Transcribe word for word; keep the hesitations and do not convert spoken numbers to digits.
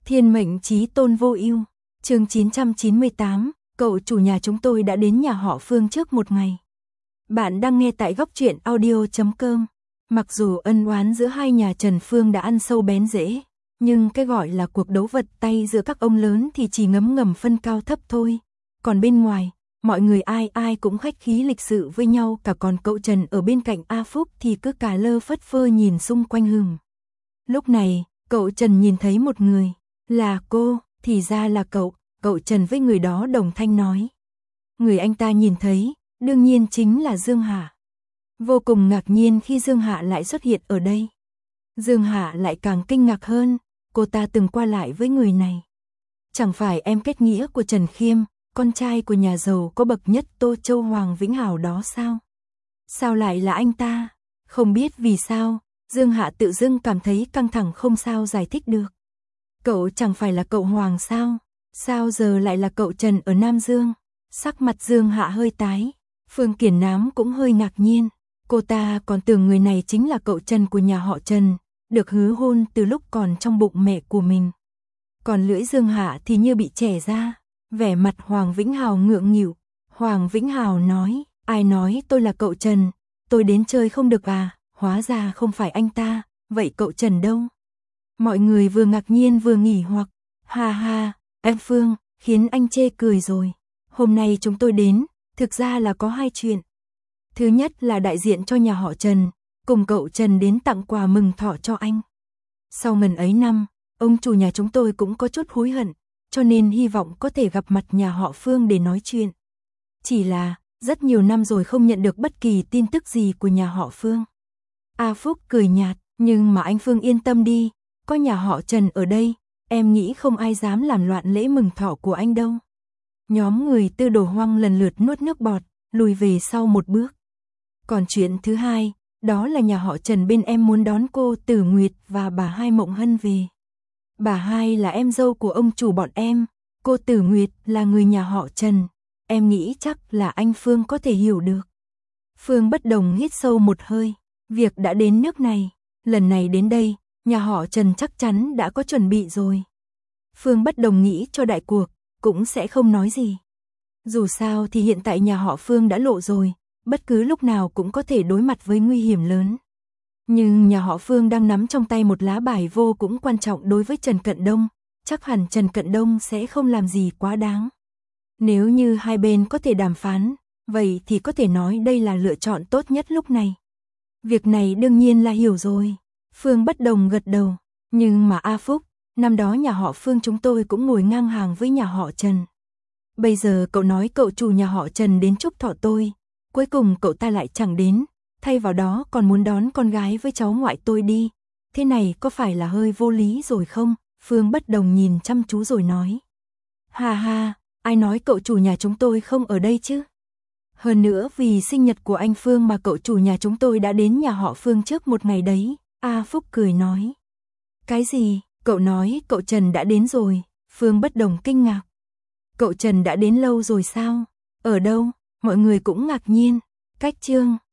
Thiên mệnh chí tôn vô ưu. Chương chín trăm chín mươi tám, cậu chủ nhà chúng tôi đã đến nhà họ Phương trước một ngày. Bạn đang nghe tại góc truyện audio chấm com. Mặc dù ân oán giữa hai nhà Trần Phương đã ăn sâu bén rễ, nhưng cái gọi là cuộc đấu vật tay giữa các ông lớn thì chỉ ngấm ngầm phân cao thấp thôi. Còn bên ngoài, mọi người ai ai cũng khách khí lịch sự với nhau, cả còn cậu Trần ở bên cạnh A Phúc thì cứ cà lơ phất phơ nhìn xung quanh hừm. Lúc này, cậu Trần nhìn thấy một người, là cô, thì ra là cậu, cậu Trần với người đó đồng thanh nói. Người anh ta nhìn thấy, đương nhiên chính là Dương Hạ. Vô cùng ngạc nhiên khi Dương Hạ lại xuất hiện ở đây. Dương Hạ lại càng kinh ngạc hơn, cô ta từng qua lại với người này. Chẳng phải em kết nghĩa của Trần Khiêm, con trai của nhà giàu có bậc nhất Tô Châu Hoàng Vĩnh Hảo đó sao? Sao lại là anh ta? Không biết vì sao, Dương Hạ tự dưng cảm thấy căng thẳng không sao giải thích được. Cậu chẳng phải là cậu Hoàng sao? Sao giờ lại là cậu Trần ở Nam Dương? Sắc mặt Dương Hạ hơi tái, Phương Kiển Nám cũng hơi ngạc nhiên. Cô ta còn tưởng người này chính là cậu Trần của nhà họ Trần, được hứa hôn từ lúc còn trong bụng mẹ của mình. Còn lưỡi Dương Hạ thì như bị chẻ ra, vẻ mặt Hoàng Vĩnh Hào ngượng nghịu. Hoàng Vĩnh Hào nói, ai nói tôi là cậu Trần, tôi đến chơi không được à, hóa ra không phải anh ta, vậy cậu Trần đâu? Mọi người vừa ngạc nhiên vừa nghỉ hoặc, ha ha, em Phương, khiến anh chê cười rồi. Hôm nay chúng tôi đến, thực ra là có hai chuyện. Thứ nhất là đại diện cho nhà họ Trần, cùng cậu Trần đến tặng quà mừng thọ cho anh. Sau ngần ấy năm, ông chủ nhà chúng tôi cũng có chút hối hận, cho nên hy vọng có thể gặp mặt nhà họ Phương để nói chuyện. Chỉ là, rất nhiều năm rồi không nhận được bất kỳ tin tức gì của nhà họ Phương. A Phúc cười nhạt, nhưng mà anh Phương yên tâm đi, có nhà họ Trần ở đây, em nghĩ không ai dám làm loạn lễ mừng thọ của anh đâu. Nhóm người Tư Đồ Hoang lần lượt nuốt nước bọt, lùi về sau một bước. Còn chuyện thứ hai, đó là nhà họ Trần bên em muốn đón cô Tử Nguyệt và bà Hai Mộng Hân về. Bà Hai là em dâu của ông chủ bọn em, cô Tử Nguyệt là người nhà họ Trần, em nghĩ chắc là anh Phương có thể hiểu được. Phương Bất Đồng hít sâu một hơi, việc đã đến nước này, lần này đến đây, nhà họ Trần chắc chắn đã có chuẩn bị rồi. Phương Bất Đồng nghĩ cho đại cuộc, cũng sẽ không nói gì. Dù sao thì hiện tại nhà họ Phương đã lộ rồi, bất cứ lúc nào cũng có thể đối mặt với nguy hiểm lớn. Nhưng nhà họ Phương đang nắm trong tay một lá bài vô cùng quan trọng đối với Trần Cận Đông, chắc hẳn Trần Cận Đông sẽ không làm gì quá đáng. Nếu như hai bên có thể đàm phán, vậy thì có thể nói đây là lựa chọn tốt nhất lúc này. Việc này đương nhiên là hiểu rồi. Phương Bất Đồng gật đầu, nhưng mà A Phúc, năm đó nhà họ Phương chúng tôi cũng ngồi ngang hàng với nhà họ Trần. Bây giờ cậu nói cậu chủ nhà họ Trần đến chúc thọ tôi, cuối cùng cậu ta lại chẳng đến, thay vào đó còn muốn đón con gái với cháu ngoại tôi đi. Thế này có phải là hơi vô lý rồi không? Phương Bất Đồng nhìn chăm chú rồi nói. Ha ha, ai nói cậu chủ nhà chúng tôi không ở đây chứ? Hơn nữa vì sinh nhật của anh Phương mà cậu chủ nhà chúng tôi đã đến nhà họ Phương trước một ngày đấy. A Phúc cười nói. Cái gì? Cậu nói cậu Trần đã đến rồi. Phương Bất Đồng kinh ngạc. Cậu Trần đã đến lâu rồi sao? Ở đâu? Mọi người cũng ngạc nhiên. Cách chương